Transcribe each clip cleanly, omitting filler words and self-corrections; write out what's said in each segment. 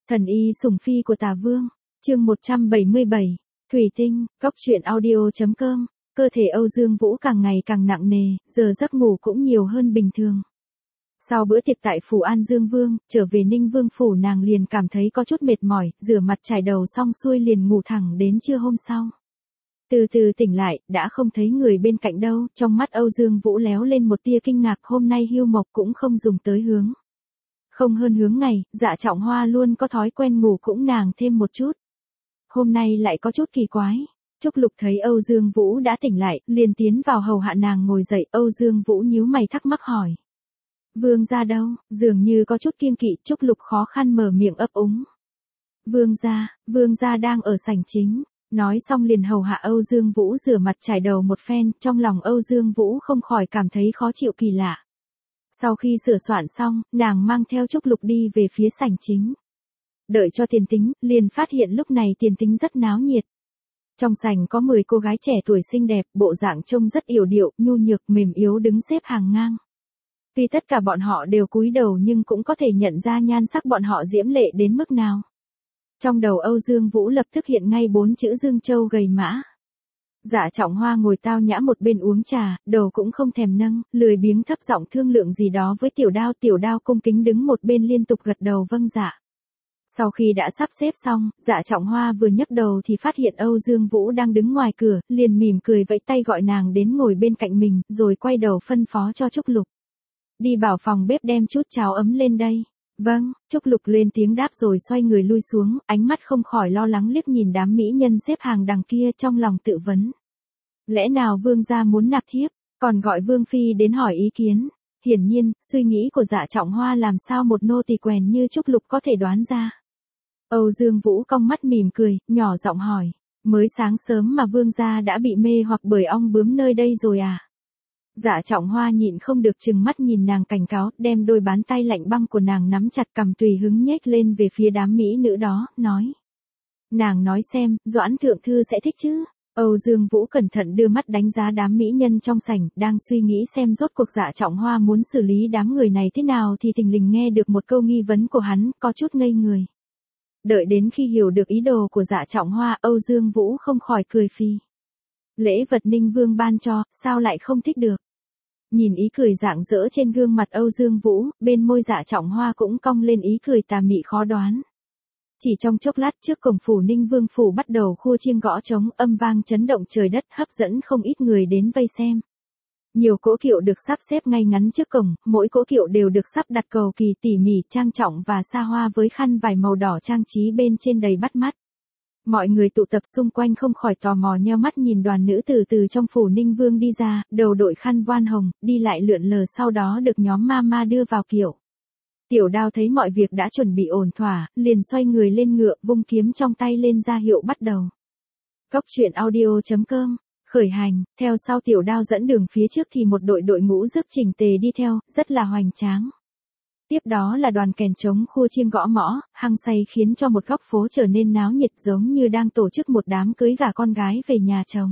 Thần y sủng phi của Tả Vương, chương 177, Thủy Tinh, Cóc truyện audio.com, cơ thể Âu Dương Vũ càng ngày càng nặng nề, giờ giấc ngủ cũng nhiều hơn bình thường. Sau bữa tiệc tại phủ An Dương Vương, trở về Ninh Vương phủ nàng liền cảm thấy có chút mệt mỏi, rửa mặt chải đầu xong xuôi liền ngủ thẳng đến trưa hôm sau. Từ từ tỉnh lại, đã không thấy người bên cạnh đâu, trong mắt Âu Dương Vũ léo lên một tia kinh ngạc, hôm nay Hưu Mộc cũng không dùng tới hướng. Không hơn hướng ngày, Dạ Trọng Hoa luôn có thói quen ngủ cũng nàng thêm một chút. Hôm nay lại có chút kỳ quái. Trúc Lục thấy Âu Dương Vũ đã tỉnh lại, liền tiến vào hầu hạ nàng ngồi dậy, Âu Dương Vũ nhíu mày thắc mắc hỏi. Vương gia đâu, dường như có chút kiêng kỵ, Trúc Lục khó khăn mở miệng ấp úng. Vương gia đang ở sảnh chính. Nói xong liền hầu hạ Âu Dương Vũ rửa mặt chải đầu một phen, trong lòng Âu Dương Vũ không khỏi cảm thấy khó chịu kỳ lạ. Sau khi sửa soạn xong, nàng mang theo Trúc Lục đi về phía sảnh chính. Đợi cho Tiền Tính, liền phát hiện lúc này Tiền Tính rất náo nhiệt. Trong sảnh có 10 cô gái trẻ tuổi xinh đẹp, bộ dạng trông rất yểu điệu, nhu nhược, mềm yếu đứng xếp hàng ngang. Tuy tất cả bọn họ đều cúi đầu nhưng cũng có thể nhận ra nhan sắc bọn họ diễm lệ đến mức nào. Trong đầu Âu Dương Vũ lập tức hiện ngay 4 chữ Dương Châu gầy mã. Dạ Trọng Hoa ngồi tao nhã một bên uống trà, đầu cũng không thèm nâng, lười biếng thấp giọng thương lượng gì đó với Tiểu Đao cung kính đứng một bên liên tục gật đầu vâng dạ. Sau khi đã sắp xếp xong, Dạ Trọng Hoa vừa nhấc đầu thì phát hiện Âu Dương Vũ đang đứng ngoài cửa, liền mỉm cười vẫy tay gọi nàng đến ngồi bên cạnh mình, rồi quay đầu phân phó cho Trúc Lục. Đi bảo phòng bếp đem chút cháo ấm lên đây. Vâng, Trúc Lục lên tiếng đáp rồi xoay người lui xuống, ánh mắt không khỏi lo lắng liếc nhìn đám mỹ nhân xếp hàng đằng kia trong lòng tự vấn. Lẽ nào Vương gia muốn nạp thiếp, còn gọi Vương Phi đến hỏi ý kiến? Hiển nhiên, suy nghĩ của Dạ Trọng Hoa làm sao một nô tỳ quèn như Trúc Lục có thể đoán ra. Âu Dương Vũ cong mắt mỉm cười, nhỏ giọng hỏi, mới sáng sớm mà Vương gia đã bị mê hoặc bởi ong bướm nơi đây rồi à? Dạ Trọng Hoa nhịn không được trừng mắt nhìn nàng cảnh cáo, đem đôi bàn tay lạnh băng của nàng nắm chặt cầm tùy hứng nhếch lên về phía đám mỹ nữ đó, nói. Nàng nói xem, Doãn Thượng Thư sẽ thích chứ? Âu Dương Vũ cẩn thận đưa mắt đánh giá đám mỹ nhân trong sảnh, đang suy nghĩ xem rốt cuộc Dạ Trọng Hoa muốn xử lý đám người này thế nào thì thình lình nghe được một câu nghi vấn của hắn, có chút ngây người. Đợi đến khi hiểu được ý đồ của Dạ Trọng Hoa, Âu Dương Vũ không khỏi cười phì. Lễ vật Ninh Vương ban cho, sao lại không thích được? Nhìn ý cười rạng rỡ trên gương mặt Âu Dương Vũ, bên môi Dạ Trọng Hoa cũng cong lên ý cười tà mị khó đoán. Chỉ trong chốc lát trước cổng phủ Ninh Vương phủ bắt đầu khua chiêng gõ trống, âm vang chấn động trời đất, hấp dẫn không ít người đến vây xem. Nhiều cỗ kiệu được sắp xếp ngay ngắn trước cổng, mỗi cỗ kiệu đều được sắp đặt cầu kỳ tỉ mỉ, trang trọng và xa hoa với khăn vải màu đỏ trang trí bên trên đầy bắt mắt. Mọi người tụ tập xung quanh không khỏi tò mò nheo mắt nhìn đoàn nữ tử từ trong phủ Ninh Vương đi ra, đầu đội khăn voan hồng, đi lại lượn lờ, sau đó được nhóm ma đưa vào kiệu. Tiểu Đao thấy mọi việc đã chuẩn bị ổn thỏa, liền xoay người lên ngựa, vung kiếm trong tay lên ra hiệu bắt đầu. Cóc truyện audio.com, khởi hành, theo sau Tiểu Đao dẫn đường, phía trước thì một đội ngũ rước chỉnh tề đi theo, rất là hoành tráng. Tiếp đó là đoàn kèn trống khua chiêng gõ mõ, hăng say khiến cho một góc phố trở nên náo nhiệt giống như đang tổ chức một đám cưới gả con gái về nhà chồng.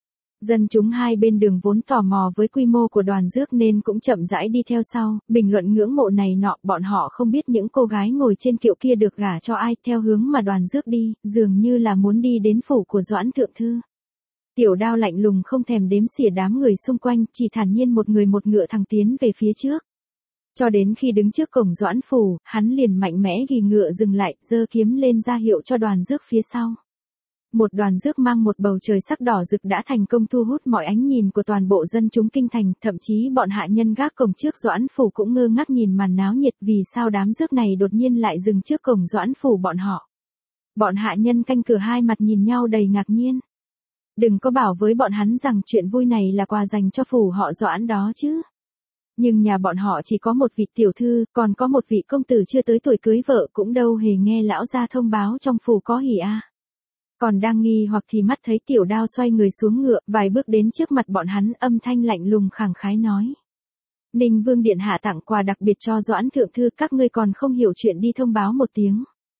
Dân chúng hai bên đường vốn tò mò với quy mô của đoàn rước nên cũng chậm rãi đi theo sau, bình luận ngưỡng mộ này nọ, bọn họ không biết những cô gái ngồi trên kiệu kia được gả cho ai, theo hướng mà đoàn rước đi, dường như là muốn đi đến phủ của Doãn Thượng Thư. Tiểu Đao lạnh lùng không thèm đếm xỉa đám người xung quanh, chỉ thản nhiên một người một ngựa thẳng tiến về phía trước. Cho đến khi đứng trước cổng Doãn phủ, hắn liền mạnh mẽ ghi ngựa dừng lại, giơ kiếm lên ra hiệu cho đoàn rước phía sau. Một đoàn rước mang một bầu trời sắc đỏ rực đã thành công thu hút mọi ánh nhìn của toàn bộ dân chúng kinh thành, thậm chí bọn hạ nhân gác cổng trước Doãn phủ cũng ngơ ngác nhìn màn náo nhiệt, vì sao đám rước này đột nhiên lại dừng trước cổng Doãn phủ bọn họ. Bọn hạ nhân canh cửa hai mặt nhìn nhau đầy ngạc nhiên. Đừng có bảo với bọn hắn rằng chuyện vui này là quà dành cho phủ họ Doãn đó chứ. Nhưng nhà bọn họ chỉ có một vị tiểu thư, còn có một vị công tử chưa tới tuổi cưới vợ, cũng đâu hề nghe lão gia thông báo trong phủ có hỉ a. Còn đang nghi hoặc thì mắt thấy Tiểu Đao xoay người xuống ngựa, vài bước đến trước mặt bọn hắn, âm thanh lạnh lùng khẳng khái nói. Ninh Vương điện hạ tặng quà đặc biệt cho Doãn Thượng Thư, các ngươi còn không hiểu chuyện đi thông báo một tiếng.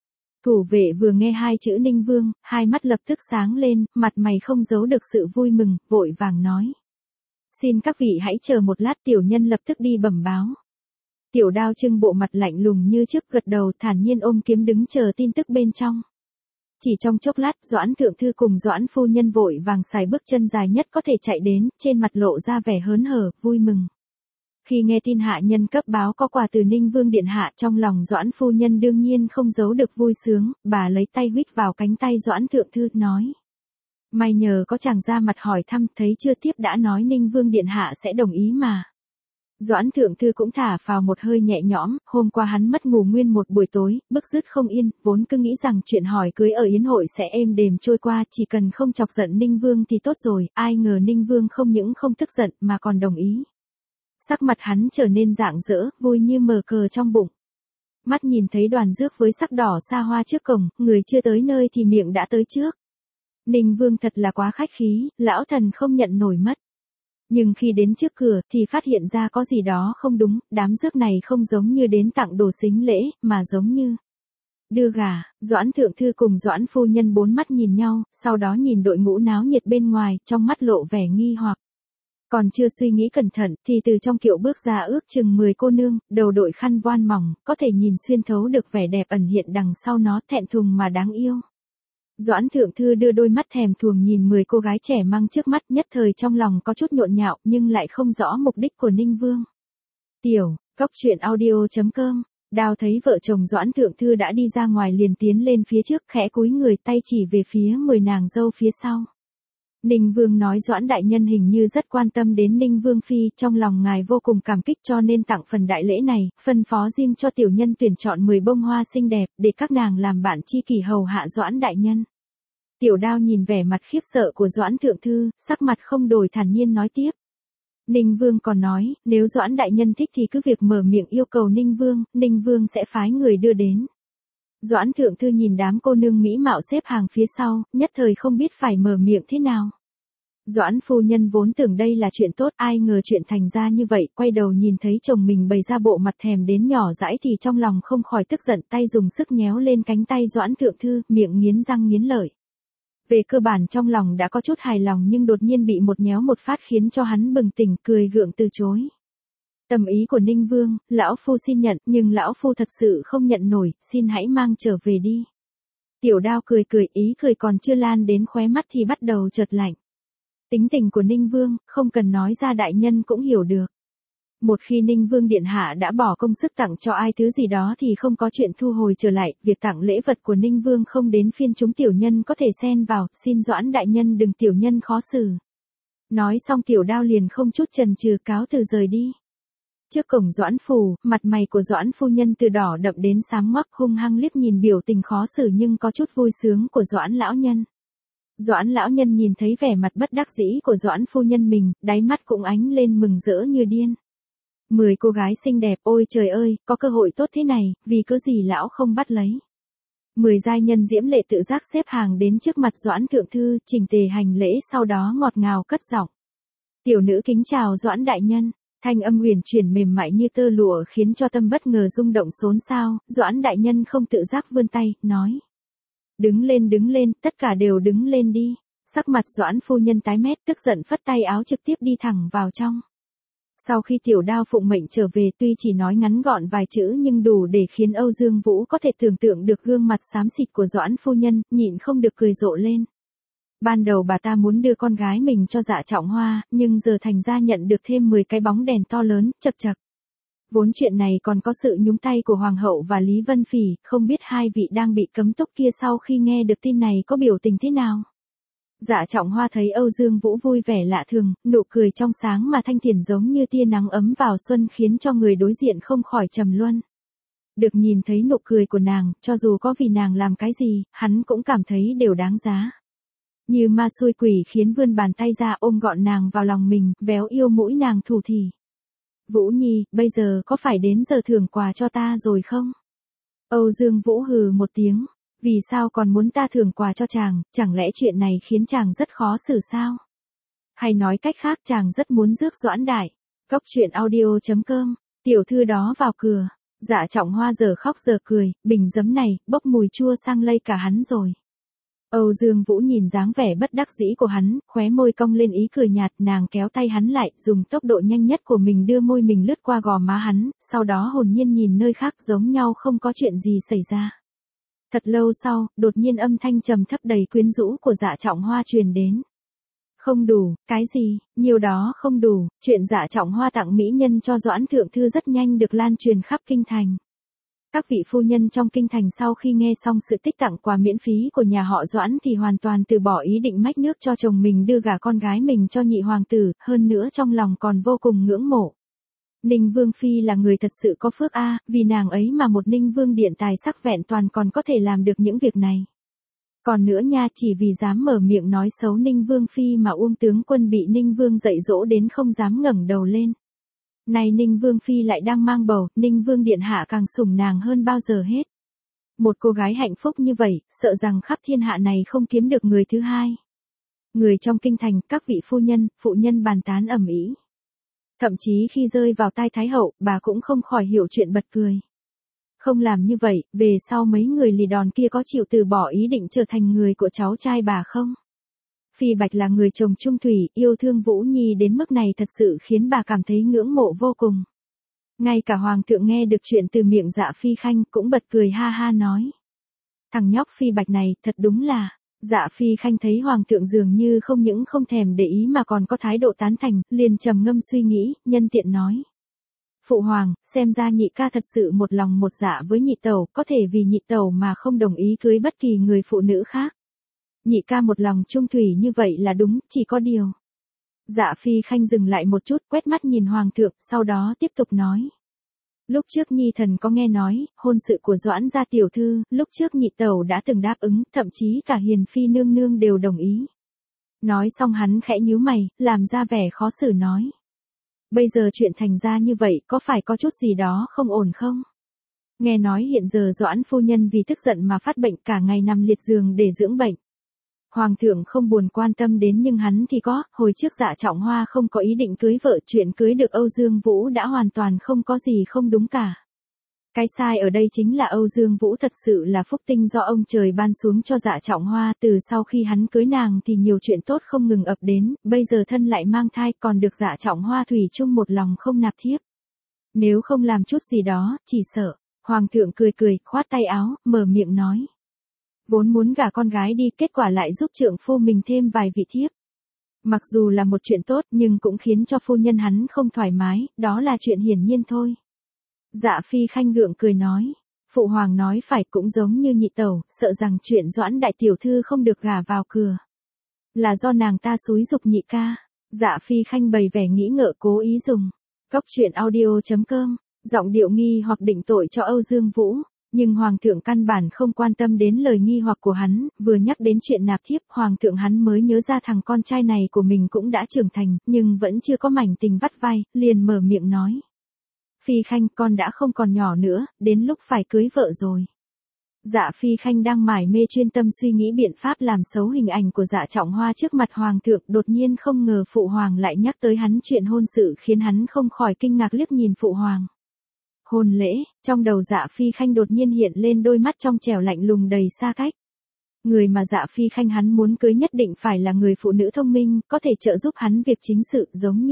Thủ vệ vừa nghe hai chữ Ninh Vương, hai mắt lập tức sáng lên, mặt mày không giấu được sự vui mừng, vội vàng nói. Xin các vị hãy chờ một lát, tiểu nhân lập tức đi bẩm báo. Tiểu Đao trưng bộ mặt lạnh lùng như trước, gật đầu thản nhiên ôm kiếm đứng chờ tin tức bên trong. Chỉ trong chốc lát, Doãn thượng thư cùng Doãn phu nhân vội vàng xài bước chân dài nhất có thể chạy đến, trên mặt lộ ra vẻ hớn hở, vui mừng. Khi nghe tin hạ nhân cấp báo có quà từ Ninh Vương điện hạ, trong lòng Doãn phu nhân đương nhiên không giấu được vui sướng, bà lấy tay huýt vào cánh tay Doãn thượng thư, nói: "May nhờ có chàng ra mặt hỏi thăm, thấy chưa, tiếp đã nói Ninh Vương điện hạ sẽ đồng ý mà." Doãn thượng thư cũng thả phào một hơi nhẹ nhõm, hôm qua hắn mất ngủ nguyên một buổi tối, bức rứt không yên, vốn cứ nghĩ rằng chuyện hỏi cưới ở yến hội sẽ êm đềm trôi qua, chỉ cần không chọc giận Ninh Vương thì tốt rồi, ai ngờ Ninh Vương không những không tức giận mà còn đồng ý. Sắc mặt hắn trở nên rạng rỡ, vui như mở cờ trong bụng. Mắt nhìn thấy đoàn rước với sắc đỏ xa hoa trước cổng, người chưa tới nơi thì miệng đã tới trước. Ninh Vương thật là quá khách khí, lão thần không nhận nổi mất. Nhưng khi đến trước cửa thì phát hiện ra có gì đó không đúng, đám rước này không giống như đến tặng đồ sính lễ, mà giống như đưa gà. Doãn thượng thư cùng Doãn phu nhân bốn mắt nhìn nhau, sau đó nhìn đội ngũ náo nhiệt bên ngoài, trong mắt lộ vẻ nghi hoặc. Còn chưa suy nghĩ cẩn thận, thì từ trong kiệu bước ra ước chừng 10 cô nương, đầu đội khăn voan mỏng, có thể nhìn xuyên thấu được vẻ đẹp ẩn hiện đằng sau nó, thẹn thùng mà đáng yêu. Doãn thượng thư đưa đôi mắt thèm thuồng nhìn 10 cô gái trẻ măng trước mắt, nhất thời trong lòng có chút nhộn nhạo, nhưng lại không rõ mục đích của Ninh Vương. Cóc truyện audio.com. Đào thấy vợ chồng Doãn thượng thư đã đi ra ngoài liền tiến lên phía trước, khẽ cúi người, tay chỉ về phía 10 nàng dâu phía sau. Ninh Vương nói Doãn đại nhân hình như rất quan tâm đến Ninh Vương phi, trong lòng ngài vô cùng cảm kích cho nên tặng phần đại lễ này, phân phó riêng cho tiểu nhân tuyển chọn 10 bông hoa xinh đẹp, để các nàng làm bạn tri kỷ hầu hạ Doãn đại nhân. Tiểu Đao nhìn vẻ mặt khiếp sợ của Doãn thượng thư, sắc mặt không đổi, thản nhiên nói tiếp. Ninh Vương còn nói, nếu Doãn đại nhân thích thì cứ việc mở miệng yêu cầu Ninh Vương sẽ phái người đưa đến. Doãn thượng thư nhìn đám cô nương mỹ mạo xếp hàng phía sau, nhất thời không biết phải mở miệng thế nào. Doãn phu nhân vốn tưởng đây là chuyện tốt, ai ngờ chuyện thành ra như vậy, quay đầu nhìn thấy chồng mình bày ra bộ mặt thèm đến nhỏ dãi thì trong lòng không khỏi tức giận, tay dùng sức nhéo lên cánh tay Doãn thượng thư, miệng nghiến răng nghiến lợi. Về cơ bản trong lòng đã có chút hài lòng nhưng đột nhiên bị một nhéo một phát khiến cho hắn bừng tỉnh, cười gượng từ chối. Tâm ý của Ninh Vương, lão phu xin nhận, nhưng lão phu thật sự không nhận nổi, xin hãy mang trở về đi. Tiểu Đao cười cười, ý cười còn chưa lan đến khóe mắt thì bắt đầu chợt lạnh. Tính tình của Ninh Vương, không cần nói ra đại nhân cũng hiểu được. Một khi Ninh Vương điện hạ đã bỏ công sức tặng cho ai thứ gì đó thì không có chuyện thu hồi trở lại, việc tặng lễ vật của Ninh Vương không đến phiên chúng tiểu nhân có thể xen vào, xin Doãn đại nhân đừng tiểu nhân khó xử. Nói xong Tiểu Đao liền không chút chần chừ cáo từ rời đi. Trước cổng Doãn phủ, mặt mày của Doãn phu nhân từ đỏ đậm đến xám ngoắc, hung hăng liếc nhìn biểu tình khó xử nhưng có chút vui sướng của Doãn lão nhân. Doãn lão nhân nhìn thấy vẻ mặt bất đắc dĩ của Doãn phu nhân mình, đáy mắt cũng ánh lên mừng rỡ như điên. 10 cô gái xinh đẹp, ôi trời ơi, có cơ hội tốt thế này, vì cớ gì lão không bắt lấy. 10 giai nhân diễm lệ tự giác xếp hàng đến trước mặt Doãn thượng thư, chỉnh tề hành lễ, sau đó ngọt ngào cất giọng. Tiểu nữ kính chào Doãn đại nhân. Thanh âm huyền chuyển mềm mại như tơ lụa khiến cho tâm bất ngờ rung động xốn xao, Doãn đại nhân không tự giác vươn tay, nói. Đứng lên, tất cả đều đứng lên đi. Sắc mặt Doãn phu nhân tái mét, tức giận phất tay áo trực tiếp đi thẳng vào trong. Sau khi Tiểu Đao phụng mệnh trở về, tuy chỉ nói ngắn gọn vài chữ nhưng đủ để khiến Âu Dương Vũ có thể tưởng tượng được gương mặt xám xịt của Doãn phu nhân, nhịn không được cười rộ lên. Ban đầu bà ta muốn đưa con gái mình cho Dạ Trọng Hoa, nhưng giờ thành ra nhận được thêm 10 cái bóng đèn to lớn, chật chật. Vốn chuyện này còn có sự nhúng tay của Hoàng hậu và Lý Vân Phỉ, không biết hai vị đang bị cấm túc kia sau khi nghe được tin này có biểu tình thế nào. Dạ Trọng Hoa thấy Âu Dương Vũ vui vẻ lạ thường, nụ cười trong sáng mà thanh thiền giống như tia nắng ấm vào xuân khiến cho người đối diện không khỏi trầm luân. Được nhìn thấy nụ cười của nàng, cho dù có vì nàng làm cái gì, hắn cũng cảm thấy đều đáng giá. Như ma xui quỷ khiến vươn bàn tay ra ôm gọn nàng vào lòng mình, véo yêu mũi nàng thủ thỉ. Vũ Nhi, bây giờ có phải đến giờ thưởng quà cho ta rồi không? Âu Dương Vũ hừ một tiếng. Vì sao còn muốn ta thưởng quà cho chàng, chẳng lẽ chuyện này khiến chàng rất khó xử sao? Hay nói cách khác chàng rất muốn rước Doãn đại. Cóc truyện audio.com, tiểu thư đó vào cửa. Dạ Trọng Hoa giờ khóc giờ cười, bình giấm này, bốc mùi chua sang lây cả hắn rồi. Âu Dương Vũ nhìn dáng vẻ bất đắc dĩ của hắn, khóe môi cong lên ý cười nhạt, nàng kéo tay hắn lại, dùng tốc độ nhanh nhất của mình đưa môi mình lướt qua gò má hắn, sau đó hồn nhiên nhìn nơi khác giống nhau không có chuyện gì xảy ra. Thật lâu sau, đột nhiên âm thanh trầm thấp đầy quyến rũ của Dạ Trọng Hoa truyền đến. Không đủ, cái gì, nhiều đó không đủ, chuyện Dạ Trọng Hoa tặng mỹ nhân cho Doãn Thượng Thư rất nhanh được lan truyền khắp kinh thành. Các vị phu nhân trong kinh thành sau khi nghe xong sự tích tặng quà miễn phí của nhà họ Doãn thì hoàn toàn từ bỏ ý định mách nước cho chồng mình đưa gả con gái mình cho nhị hoàng tử, hơn nữa trong lòng còn vô cùng ngưỡng mộ. Ninh Vương Phi là người thật sự có phước a, vì nàng ấy mà một Ninh Vương điện tài sắc vẹn toàn còn có thể làm được những việc này. Còn nữa nha, chỉ vì dám mở miệng nói xấu Ninh Vương Phi mà Uông tướng quân bị Ninh Vương dạy dỗ đến không dám ngẩng đầu lên. Này Ninh Vương Phi lại đang mang bầu, Ninh Vương điện hạ càng sủng nàng hơn bao giờ hết. Một cô gái hạnh phúc như vậy, sợ rằng khắp thiên hạ này không kiếm được người thứ hai. Người trong kinh thành, các vị phu nhân, phụ nhân bàn tán ầm ĩ. Thậm chí khi rơi vào tai Thái hậu, bà cũng không khỏi hiểu chuyện bật cười. Không làm như vậy, về sau mấy người lì đòn kia có chịu từ bỏ ý định trở thành người của cháu trai bà không? Phi Bạch là người chồng trung thủy, yêu thương Vũ Nhi đến mức này thật sự khiến bà cảm thấy ngưỡng mộ vô cùng. Ngay cả hoàng thượng nghe được chuyện từ miệng Dạ Phi Khanh cũng bật cười ha ha nói. Thằng nhóc Phi Bạch này thật đúng là, Dạ Phi Khanh thấy hoàng thượng dường như không những không thèm để ý mà còn có thái độ tán thành, liền trầm ngâm suy nghĩ, nhân tiện nói. Phụ hoàng, xem ra nhị ca thật sự một lòng một dạ với nhị tẩu, có thể vì nhị tẩu mà không đồng ý cưới bất kỳ người phụ nữ khác. Nhị ca một lòng trung thủy như vậy là đúng, chỉ có điều. Dạ Phi Khanh dừng lại một chút, quét mắt nhìn hoàng thượng, sau đó tiếp tục nói. Lúc trước Nhi thần có nghe nói, hôn sự của Doãn gia tiểu thư, lúc trước nhị tẩu đã từng đáp ứng, thậm chí cả Hiền Phi nương nương đều đồng ý. Nói xong hắn khẽ nhíu mày, làm ra vẻ khó xử nói. Bây giờ chuyện thành ra như vậy, có phải có chút gì đó không ổn không? Nghe nói hiện giờ Doãn phu nhân vì tức giận mà phát bệnh cả ngày nằm liệt giường để dưỡng bệnh. Hoàng thượng không buồn quan tâm đến nhưng hắn thì có, hồi trước Dạ Trọng Hoa không có ý định cưới vợ, chuyện cưới được Âu Dương Vũ đã hoàn toàn không có gì không đúng cả. Cái sai ở đây chính là Âu Dương Vũ thật sự là phúc tinh do ông trời ban xuống cho Dạ Trọng Hoa, từ sau khi hắn cưới nàng thì nhiều chuyện tốt không ngừng ập đến, bây giờ thân lại mang thai còn được Dạ Trọng Hoa thủy chung một lòng không nạp thiếp. Nếu không làm chút gì đó, chỉ sợ. Hoàng thượng cười cười, khoát tay áo, mở miệng nói. Vốn muốn gả con gái đi, kết quả lại giúp trượng phu mình thêm vài vị thiếp. Mặc dù là một chuyện tốt nhưng cũng khiến cho phu nhân hắn không thoải mái, đó là chuyện hiển nhiên thôi. Dạ Phi Khanh gượng cười nói. Phụ hoàng nói phải, cũng giống như nhị tẩu, sợ rằng chuyện Doãn đại tiểu thư không được gả vào cửa. Là do nàng ta xúi giục nhị ca. Dạ Phi Khanh bày vẻ nghĩ ngợi cố ý dùng. Cốc truyện audio.com, giọng điệu nghi hoặc định tội cho Âu Dương Vũ. Nhưng Hoàng thượng căn bản không quan tâm đến lời nghi hoặc của hắn, vừa nhắc đến chuyện nạp thiếp, Hoàng thượng hắn mới nhớ ra thằng con trai này của mình cũng đã trưởng thành, nhưng vẫn chưa có mảnh tình vắt vai, liền mở miệng nói. Phi Khanh, con đã không còn nhỏ nữa, đến lúc phải cưới vợ rồi. Dạ Phi Khanh đang mải mê chuyên tâm suy nghĩ biện pháp làm xấu hình ảnh của Dạ Trọng Hoa trước mặt Hoàng thượng, đột nhiên không ngờ Phụ Hoàng lại nhắc tới hắn chuyện hôn sự khiến hắn không khỏi kinh ngạc liếc nhìn Phụ Hoàng. Hôn lễ, trong đầu Dạ Phi Khanh đột nhiên hiện lên đôi mắt trong trẻo lạnh lùng đầy xa cách. Người mà Dạ Phi Khanh hắn muốn cưới nhất định phải là người phụ nữ thông minh, có thể trợ giúp hắn việc chính sự giống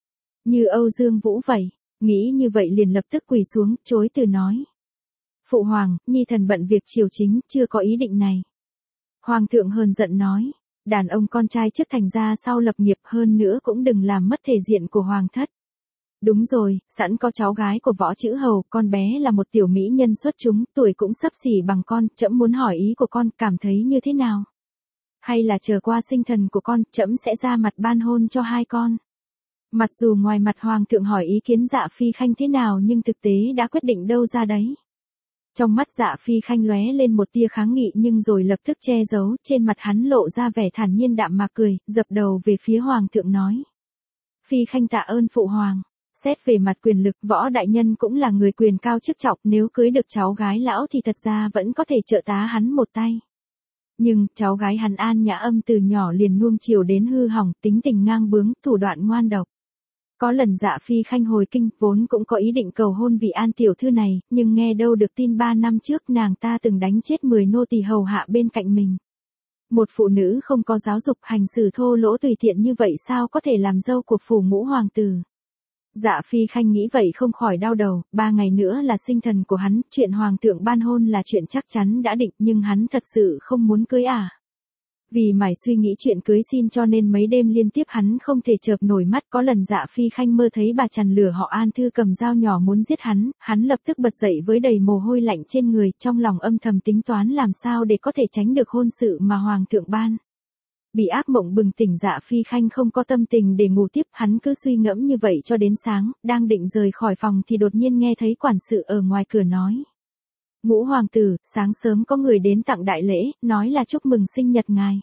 như Âu Dương Vũ vậy. Nghĩ như vậy liền lập tức quỳ xuống, chối từ nói. Phụ hoàng, nhi thần bận việc triều chính, chưa có ý định này. Hoàng thượng hờn giận nói. Đàn ông con trai trước thành ra sau lập nghiệp, hơn nữa cũng đừng làm mất thể diện của hoàng thất. Đúng rồi, sẵn có cháu gái của Võ Chữ Hầu, con bé là một tiểu mỹ nhân xuất chúng, tuổi cũng xấp xỉ bằng con, trẫm muốn hỏi ý của con, cảm thấy như thế nào? Hay là chờ qua sinh thần của con, trẫm sẽ ra mặt ban hôn cho hai con? Mặc dù ngoài mặt Hoàng thượng hỏi ý kiến Dạ Phi Khanh thế nào nhưng thực tế đã quyết định đâu ra đấy. Trong mắt Dạ Phi Khanh lóe lên một tia kháng nghị nhưng rồi lập tức che giấu, trên mặt hắn lộ ra vẻ thản nhiên đạm mạc cười, dập đầu về phía Hoàng thượng nói. Phi Khanh tạ ơn phụ hoàng. Xét về mặt quyền lực, Võ đại nhân cũng là người quyền cao chức trọng, nếu cưới được cháu gái lão thì thật ra vẫn có thể trợ tá hắn một tay. Nhưng, cháu gái hắn An Nhã Âm từ nhỏ liền nuông chiều đến hư hỏng, tính tình ngang bướng, thủ đoạn ngoan độc. Có lần Dạ Phi Khanh hồi kinh, vốn cũng có ý định cầu hôn vị An tiểu thư này, nhưng nghe đâu được tin 3 năm trước nàng ta từng đánh chết 10 nô tỳ hầu hạ bên cạnh mình. Một phụ nữ không có giáo dục, hành xử thô lỗ tùy tiện như vậy sao có thể làm dâu của phủ ngũ hoàng tử. Dạ Phi Khanh nghĩ vậy không khỏi đau đầu, 3 ngày nữa là sinh thần của hắn, chuyện hoàng thượng ban hôn là chuyện chắc chắn đã định nhưng hắn thật sự không muốn cưới à. Vì mải suy nghĩ chuyện cưới xin cho nên mấy đêm liên tiếp hắn không thể chợp nổi mắt, có lần Dạ Phi Khanh mơ thấy bà chằn lửa họ An Thư cầm dao nhỏ muốn giết hắn lập tức bật dậy với đầy mồ hôi lạnh trên người, trong lòng âm thầm tính toán làm sao để có thể tránh được hôn sự mà hoàng thượng ban. Bị ác mộng bừng tỉnh Dạ Phi Khanh không có tâm tình để ngủ tiếp, hắn cứ suy ngẫm như vậy cho đến sáng, đang định rời khỏi phòng thì đột nhiên nghe thấy quản sự ở ngoài cửa nói. Ngũ hoàng tử, sáng sớm có người đến tặng đại lễ, nói là chúc mừng sinh nhật ngài.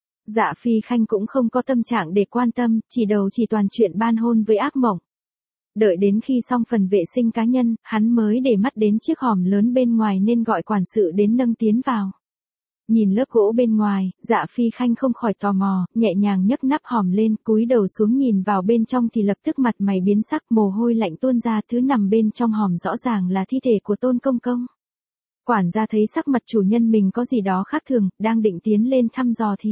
Dạ Phi Khanh cũng không có tâm trạng để quan tâm, chỉ đầu chỉ toàn chuyện ban hôn với ác mộng. Đợi đến khi xong phần vệ sinh cá nhân, hắn mới để mắt đến chiếc hòm lớn bên ngoài nên gọi quản sự đến nâng tiến vào. Nhìn lớp gỗ bên ngoài, Dạ Phi Khanh không khỏi tò mò, nhẹ nhàng nhấc nắp hòm lên, cúi đầu xuống nhìn vào bên trong thì lập tức mặt mày biến sắc, mồ hôi lạnh tuôn ra, thứ nằm bên trong hòm rõ ràng là thi thể của Tôn Công Công. Quản gia thấy sắc mặt chủ nhân mình có gì đó khác thường, đang định tiến lên thăm dò thì.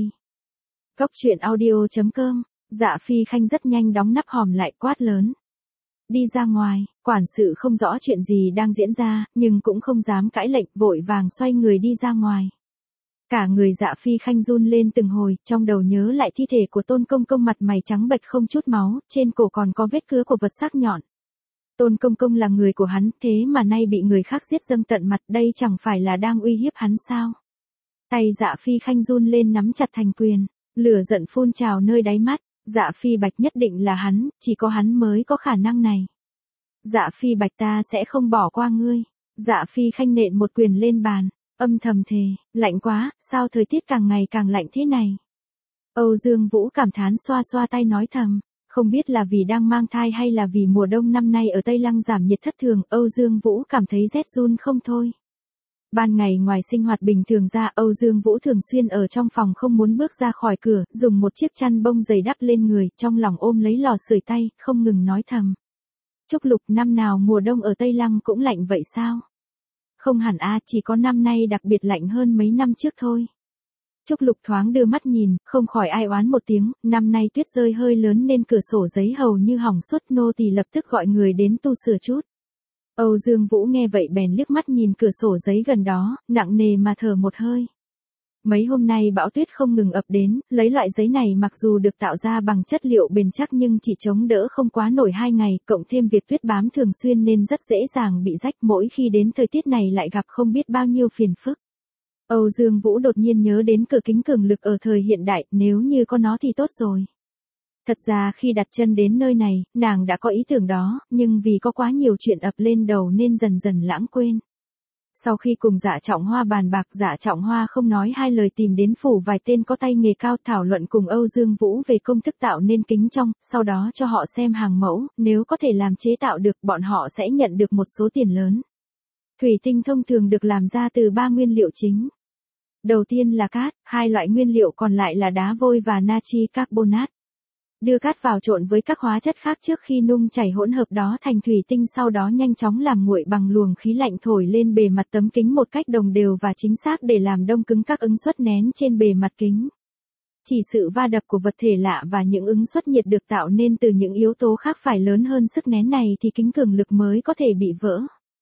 Cốc truyện audio.com, Dạ Phi Khanh rất nhanh đóng nắp hòm lại, quát lớn. Đi ra ngoài, quản sự không rõ chuyện gì đang diễn ra, nhưng cũng không dám cãi lệnh, vội vàng xoay người đi ra ngoài. Cả người Dạ Phi Khanh run lên từng hồi, trong đầu nhớ lại thi thể của Tôn Công Công mặt mày trắng bệch không chút máu, trên cổ còn có vết cứa của vật sắc nhọn. Tôn Công Công là người của hắn, thế mà nay bị người khác giết dâng tận mặt, đây chẳng phải là đang uy hiếp hắn sao? Tay Dạ Phi Khanh run lên nắm chặt thành quyền, lửa giận phun trào nơi đáy mắt, Dạ Phi Bạch nhất định là hắn, chỉ có hắn mới có khả năng này. Dạ Phi Bạch ta sẽ không bỏ qua ngươi. Dạ Phi Khanh nện một quyền lên bàn, âm thầm thề, lạnh quá, sao thời tiết càng ngày càng lạnh thế này. Âu Dương Vũ cảm thán xoa xoa tay nói thầm, không biết là vì đang mang thai hay là vì mùa đông năm nay ở Tây Lăng giảm nhiệt thất thường, Âu Dương Vũ cảm thấy rét run không thôi. Ban ngày ngoài sinh hoạt bình thường ra, Âu Dương Vũ thường xuyên ở trong phòng không muốn bước ra khỏi cửa, dùng một chiếc chăn bông dày đắp lên người, trong lòng ôm lấy lò sưởi tay, không ngừng nói thầm. Trúc Lục, năm nào mùa đông ở Tây Lăng cũng lạnh vậy sao? Không hẳn chỉ có năm nay đặc biệt lạnh hơn mấy năm trước thôi. Trúc Lục thoáng đưa mắt nhìn, không khỏi ai oán một tiếng, năm nay tuyết rơi hơi lớn nên cửa sổ giấy hầu như hỏng suốt, nô tỳ lập tức gọi người đến tu sửa chút. Âu Dương Vũ nghe vậy bèn liếc mắt nhìn cửa sổ giấy gần đó, nặng nề mà thở một hơi. Mấy hôm nay bão tuyết không ngừng ập đến, lấy loại giấy này mặc dù được tạo ra bằng chất liệu bền chắc nhưng chỉ chống đỡ không quá nổi 2 ngày, cộng thêm việc tuyết bám thường xuyên nên rất dễ dàng bị rách, mỗi khi đến thời tiết này lại gặp không biết bao nhiêu phiền phức. Âu Dương Vũ đột nhiên nhớ đến cửa kính cường lực ở thời hiện đại, nếu như có nó thì tốt rồi. Thật ra khi đặt chân đến nơi này, nàng đã có ý tưởng đó, nhưng vì có quá nhiều chuyện ập lên đầu nên dần dần lãng quên. Sau khi cùng Dạ Trọng Hoa bàn bạc, Dạ Trọng Hoa không nói hai lời tìm đến phủ vài tên có tay nghề cao thảo luận cùng Âu Dương Vũ về công thức tạo nên kính trong, sau đó cho họ xem hàng mẫu, nếu có thể làm chế tạo được bọn họ sẽ nhận được một số tiền lớn. Thủy tinh thông thường được làm ra từ 3 nguyên liệu chính. Đầu tiên là cát, 2 loại nguyên liệu còn lại là đá vôi và natri carbonate. Đưa cát vào trộn với các hóa chất khác trước khi nung chảy hỗn hợp đó thành thủy tinh, sau đó nhanh chóng làm nguội bằng luồng khí lạnh thổi lên bề mặt tấm kính một cách đồng đều và chính xác để làm đông cứng các ứng suất nén trên bề mặt kính. Chỉ sự va đập của vật thể lạ và những ứng suất nhiệt được tạo nên từ những yếu tố khác phải lớn hơn sức nén này thì kính cường lực mới có thể bị vỡ.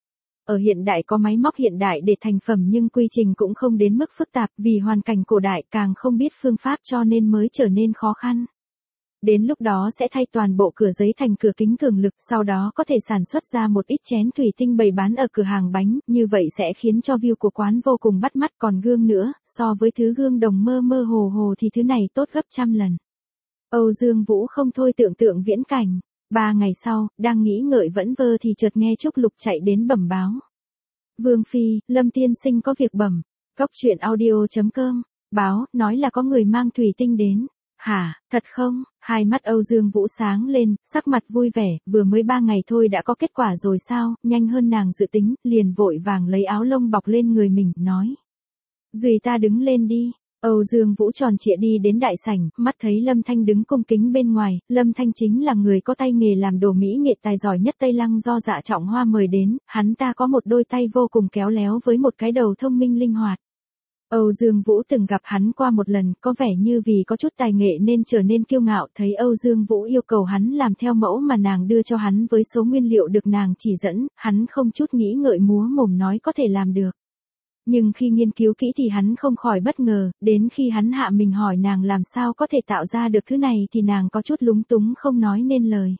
Ở hiện đại có máy móc hiện đại để thành phẩm nhưng quy trình cũng không đến mức phức tạp, vì hoàn cảnh cổ đại càng không biết phương pháp cho nên mới trở nên khó khăn. Đến lúc đó sẽ thay toàn bộ cửa giấy thành cửa kính cường lực, sau đó có thể sản xuất ra một ít chén thủy tinh bày bán ở cửa hàng bánh, như vậy sẽ khiến cho view của quán vô cùng bắt mắt. Còn gương nữa, so với thứ gương đồng mơ mơ hồ hồ thì thứ này tốt gấp trăm lần. Âu Dương Vũ không thôi tưởng tượng viễn cảnh. 3 ngày sau, đang nghĩ ngợi vẫn vơ thì chợt nghe Trúc Lục chạy đến bẩm báo. Vương Phi, Lâm Tiên Sinh có việc bẩm. Cốc truyện audio.com, báo, nói là có người mang thủy tinh đến. Hả, thật không? Hai mắt Âu Dương Vũ sáng lên, sắc mặt vui vẻ, vừa mới 3 ngày thôi đã có kết quả rồi sao, nhanh hơn nàng dự tính, liền vội vàng lấy áo lông bọc lên người mình, nói. Duy ta đứng lên đi. Âu Dương Vũ tròn trịa đi đến đại sảnh, mắt thấy Lâm Thanh đứng cung kính bên ngoài, Lâm Thanh chính là người có tay nghề làm đồ mỹ nghệ tài giỏi nhất Tây Lăng do Dạ Trọng Hoa mời đến, hắn ta có một đôi tay vô cùng khéo léo với một cái đầu thông minh linh hoạt. Âu Dương Vũ từng gặp hắn qua một lần, có vẻ như vì có chút tài nghệ nên trở nên kiêu ngạo, thấy Âu Dương Vũ yêu cầu hắn làm theo mẫu mà nàng đưa cho hắn với số nguyên liệu được nàng chỉ dẫn, hắn không chút nghĩ ngợi múa mồm nói có thể làm được. Nhưng khi nghiên cứu kỹ thì hắn không khỏi bất ngờ, đến khi hắn hạ mình hỏi nàng làm sao có thể tạo ra được thứ này thì nàng có chút lúng túng không nói nên lời.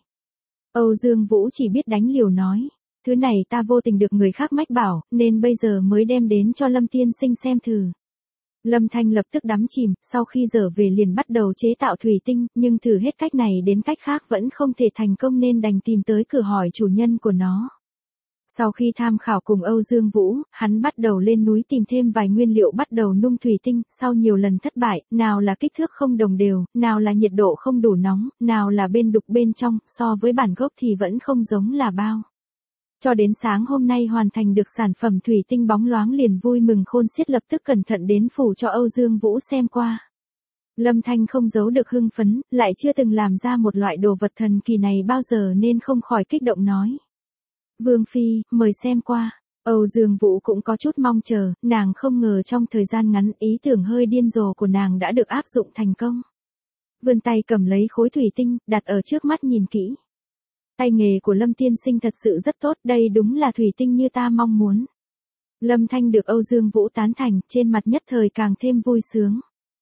Âu Dương Vũ chỉ biết đánh liều nói, thứ này ta vô tình được người khác mách bảo, nên bây giờ mới đem đến cho Lâm tiên sinh xem thử. Lâm Thanh lập tức đắm chìm, sau khi trở về liền bắt đầu chế tạo thủy tinh, nhưng thử hết cách này đến cách khác vẫn không thể thành công nên đành tìm tới cửa hỏi chủ nhân của nó. Sau khi tham khảo cùng Âu Dương Vũ, hắn bắt đầu lên núi tìm thêm vài nguyên liệu bắt đầu nung thủy tinh, sau nhiều lần thất bại, nào là kích thước không đồng đều, nào là nhiệt độ không đủ nóng, nào là bên đục bên trong, so với bản gốc thì vẫn không giống là bao. Cho đến sáng hôm nay hoàn thành được sản phẩm thủy tinh bóng loáng liền vui mừng khôn xiết, lập tức cẩn thận đến phủ cho Âu Dương Vũ xem qua. Lâm Thanh không giấu được hưng phấn, lại chưa từng làm ra một loại đồ vật thần kỳ này bao giờ nên không khỏi kích động nói. Vương Phi, mời xem qua. Âu Dương Vũ cũng có chút mong chờ, nàng không ngờ trong thời gian ngắn ý tưởng hơi điên rồ của nàng đã được áp dụng thành công. Vươn tay cầm lấy khối thủy tinh, đặt ở trước mắt nhìn kỹ. Tay nghề của Lâm tiên sinh thật sự rất tốt, đây đúng là thủy tinh như ta mong muốn. Lâm Thanh được Âu Dương Vũ tán thành, trên mặt nhất thời càng thêm vui sướng.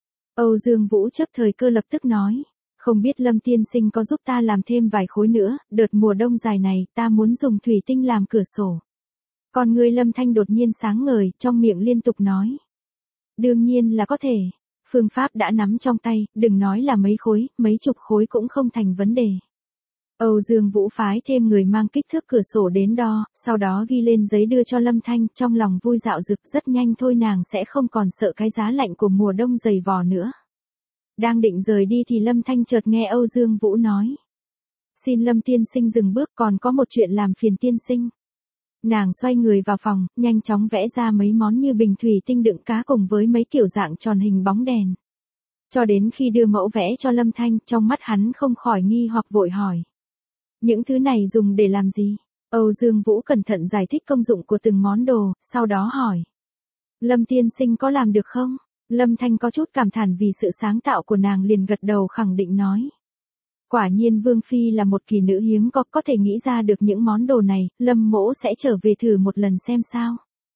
Âu Dương Vũ chấp thời cơ lập tức nói, không biết Lâm tiên sinh có giúp ta làm thêm vài khối nữa, đợt mùa đông dài này ta muốn dùng thủy tinh làm cửa sổ. Còn người Lâm Thanh đột nhiên sáng ngời, trong miệng liên tục nói. Đương nhiên là có thể, phương pháp đã nắm trong tay, đừng nói là mấy khối, mấy chục khối cũng không thành vấn đề. Âu Dương Vũ phái thêm người mang kích thước cửa sổ đến đo, sau đó ghi lên giấy đưa cho Lâm Thanh, trong lòng vui dạo dực, rất nhanh thôi nàng sẽ không còn sợ cái giá lạnh của mùa đông dày vò nữa. Đang định rời đi thì Lâm Thanh chợt nghe Âu Dương Vũ nói. Xin Lâm tiên sinh dừng bước, còn có một chuyện làm phiền tiên sinh. Nàng xoay người vào phòng, nhanh chóng vẽ ra mấy món như bình thủy tinh đựng cá cùng với mấy kiểu dạng tròn hình bóng đèn. Cho đến khi đưa mẫu vẽ cho Lâm Thanh, trong mắt hắn không khỏi nghi hoặc vội hỏi. Những thứ này dùng để làm gì? Âu Dương Vũ cẩn thận giải thích công dụng của từng món đồ, sau đó hỏi. Lâm tiên sinh có làm được không? Lâm Thanh có chút cảm thán vì sự sáng tạo của nàng liền gật đầu khẳng định nói. Quả nhiên Vương Phi là một kỳ nữ hiếm có thể nghĩ ra được những món đồ này, Lâm mỗ sẽ trở về thử một lần xem sao.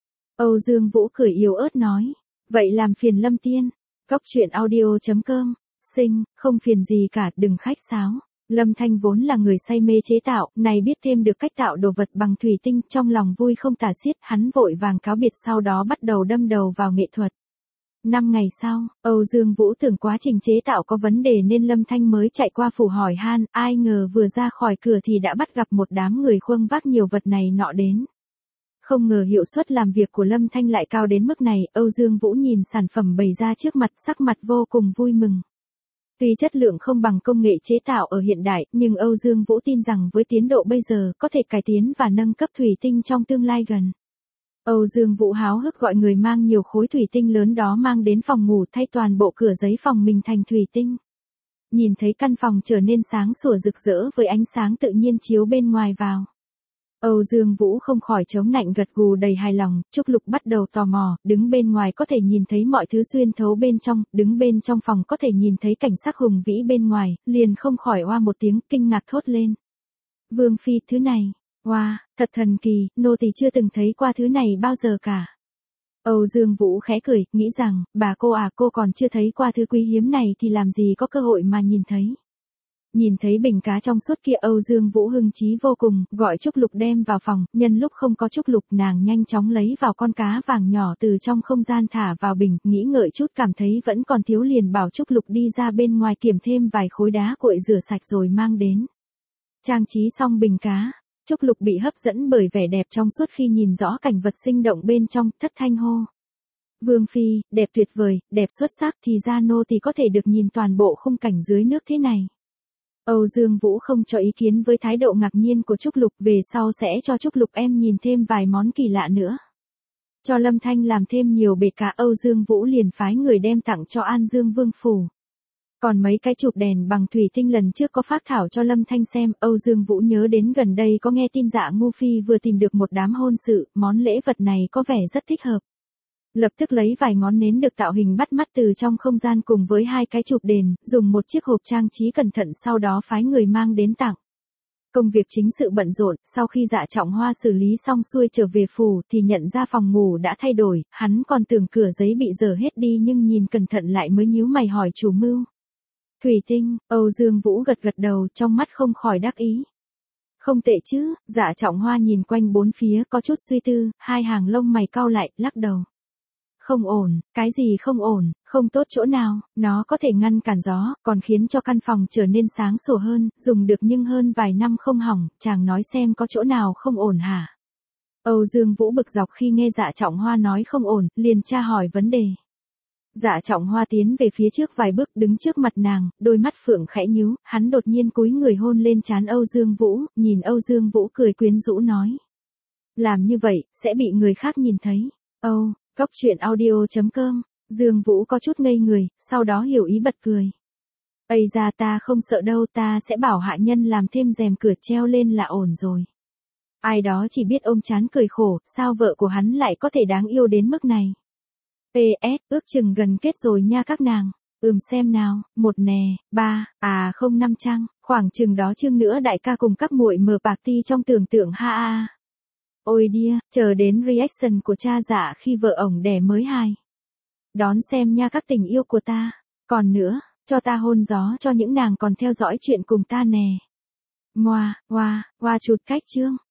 Âu Dương Vũ cười yếu ớt nói. Vậy làm phiền Lâm tiên. Cóc truyện audio.com. Sinh, không phiền gì cả, đừng khách sáo. Lâm Thanh vốn là người say mê chế tạo, này biết thêm được cách tạo đồ vật bằng thủy tinh, trong lòng vui không tả xiết, hắn vội vàng cáo biệt sau đó bắt đầu đâm đầu vào nghệ thuật. 5 ngày sau, Âu Dương Vũ tưởng quá trình chế tạo có vấn đề nên Lâm Thanh mới chạy qua phủ hỏi han, ai ngờ vừa ra khỏi cửa thì đã bắt gặp một đám người khuâng vác nhiều vật này nọ đến. Không ngờ hiệu suất làm việc của Lâm Thanh lại cao đến mức này, Âu Dương Vũ nhìn sản phẩm bày ra trước mặt, sắc mặt vô cùng vui mừng. Tuy chất lượng không bằng công nghệ chế tạo ở hiện đại, nhưng Âu Dương Vũ tin rằng với tiến độ bây giờ có thể cải tiến và nâng cấp thủy tinh trong tương lai gần. Âu Dương Vũ háo hức gọi người mang nhiều khối thủy tinh lớn đó mang đến phòng ngủ thay toàn bộ cửa giấy phòng mình thành thủy tinh. Nhìn thấy căn phòng trở nên sáng sủa rực rỡ với ánh sáng tự nhiên chiếu bên ngoài vào. Âu Dương Vũ không khỏi chống nạnh gật gù đầy hài lòng, Trúc Lục bắt đầu tò mò, đứng bên ngoài có thể nhìn thấy mọi thứ xuyên thấu bên trong, đứng bên trong phòng có thể nhìn thấy cảnh sắc hùng vĩ bên ngoài, liền không khỏi oa một tiếng kinh ngạc thốt lên. Vương Phi, thứ này, oa, thật thần kỳ, nô tỳ chưa từng thấy qua thứ này bao giờ cả. Âu Dương Vũ khẽ cười, nghĩ rằng, bà cô à, cô còn chưa thấy qua thứ quý hiếm này thì làm gì có cơ hội mà nhìn thấy. Nhìn thấy bình cá trong suốt kia Âu Dương Vũ hưng chí vô cùng, gọi Trúc Lục đem vào phòng, nhân lúc không có Trúc Lục nàng nhanh chóng lấy vào con cá vàng nhỏ từ trong không gian thả vào bình, nghĩ ngợi chút cảm thấy vẫn còn thiếu liền bảo Trúc Lục đi ra bên ngoài kiểm thêm vài khối đá cuội rửa sạch rồi mang đến. Trang trí xong bình cá, Trúc Lục bị hấp dẫn bởi vẻ đẹp trong suốt khi nhìn rõ cảnh vật sinh động bên trong, thất thanh hô. Vương Phi, đẹp tuyệt vời, đẹp xuất sắc, thì ra nô tỳ có thể được nhìn toàn bộ khung cảnh dưới nước thế này. Âu Dương Vũ không cho ý kiến với thái độ ngạc nhiên của Trúc Lục, về sau sẽ cho Trúc Lục em nhìn thêm vài món kỳ lạ nữa. Cho Lâm Thanh làm thêm nhiều bể cá, Âu Dương Vũ liền phái người đem tặng cho An Dương Vương Phủ. Còn mấy cái chụp đèn bằng thủy tinh lần trước có phác thảo cho Lâm Thanh xem, Âu Dương Vũ nhớ đến gần đây có nghe tin Dạ Ngu Phi vừa tìm được một đám hôn sự, món lễ vật này có vẻ rất thích hợp. Lập tức lấy vài ngón nến được tạo hình bắt mắt từ trong không gian cùng với hai cái chụp đèn, dùng một chiếc hộp trang trí cẩn thận sau đó phái người mang đến tặng. Công việc chính sự bận rộn, sau khi Dạ Trọng Hoa xử lý xong xuôi trở về phủ thì nhận ra phòng ngủ đã thay đổi, hắn còn tưởng cửa giấy bị dở hết đi nhưng nhìn cẩn thận lại mới nhíu mày hỏi chủ mưu. Thủy tinh, Âu Dương Vũ gật gật đầu trong mắt không khỏi đắc ý. Không tệ chứ, Dạ Trọng Hoa nhìn quanh bốn phía có chút suy tư, hai hàng lông mày cau lại, lắc đầu. Không ổn, cái gì không ổn, không tốt chỗ nào, nó có thể ngăn cản gió, còn khiến cho căn phòng trở nên sáng sủa hơn, dùng được nhưng hơn vài năm không hỏng, chàng nói xem có chỗ nào không ổn hả? Âu Dương Vũ bực dọc khi nghe Dạ Trọng Hoa nói không ổn, liền tra hỏi vấn đề. Dạ Trọng Hoa tiến về phía trước vài bước đứng trước mặt nàng, đôi mắt phượng khẽ nhíu, hắn đột nhiên cúi người hôn lên trán Âu Dương Vũ, nhìn Âu Dương Vũ cười quyến rũ nói. Làm như vậy, sẽ bị người khác nhìn thấy. Cóc truyện audio.com, Dương Vũ có chút ngây người, sau đó hiểu ý bật cười. Ây ra ta không sợ đâu, ta sẽ bảo hạ nhân làm thêm rèm cửa treo lên là ổn rồi. Ai đó chỉ biết ôm trán cười khổ, sao vợ của hắn lại có thể đáng yêu đến mức này. PS, ước chừng gần kết rồi nha các nàng. Xem nào, 1 nè, 3, không 5 trang, khoảng chừng đó chương nữa đại ca cùng các muội mở party trong tưởng tượng ha. Ôi đia, chờ đến reaction của cha Dạ khi vợ ổng đẻ mới hài. Đón xem nha các tình yêu của ta. Còn nữa, cho ta hôn gió cho những nàng còn theo dõi chuyện cùng ta nè. Hoa chụt cách chương.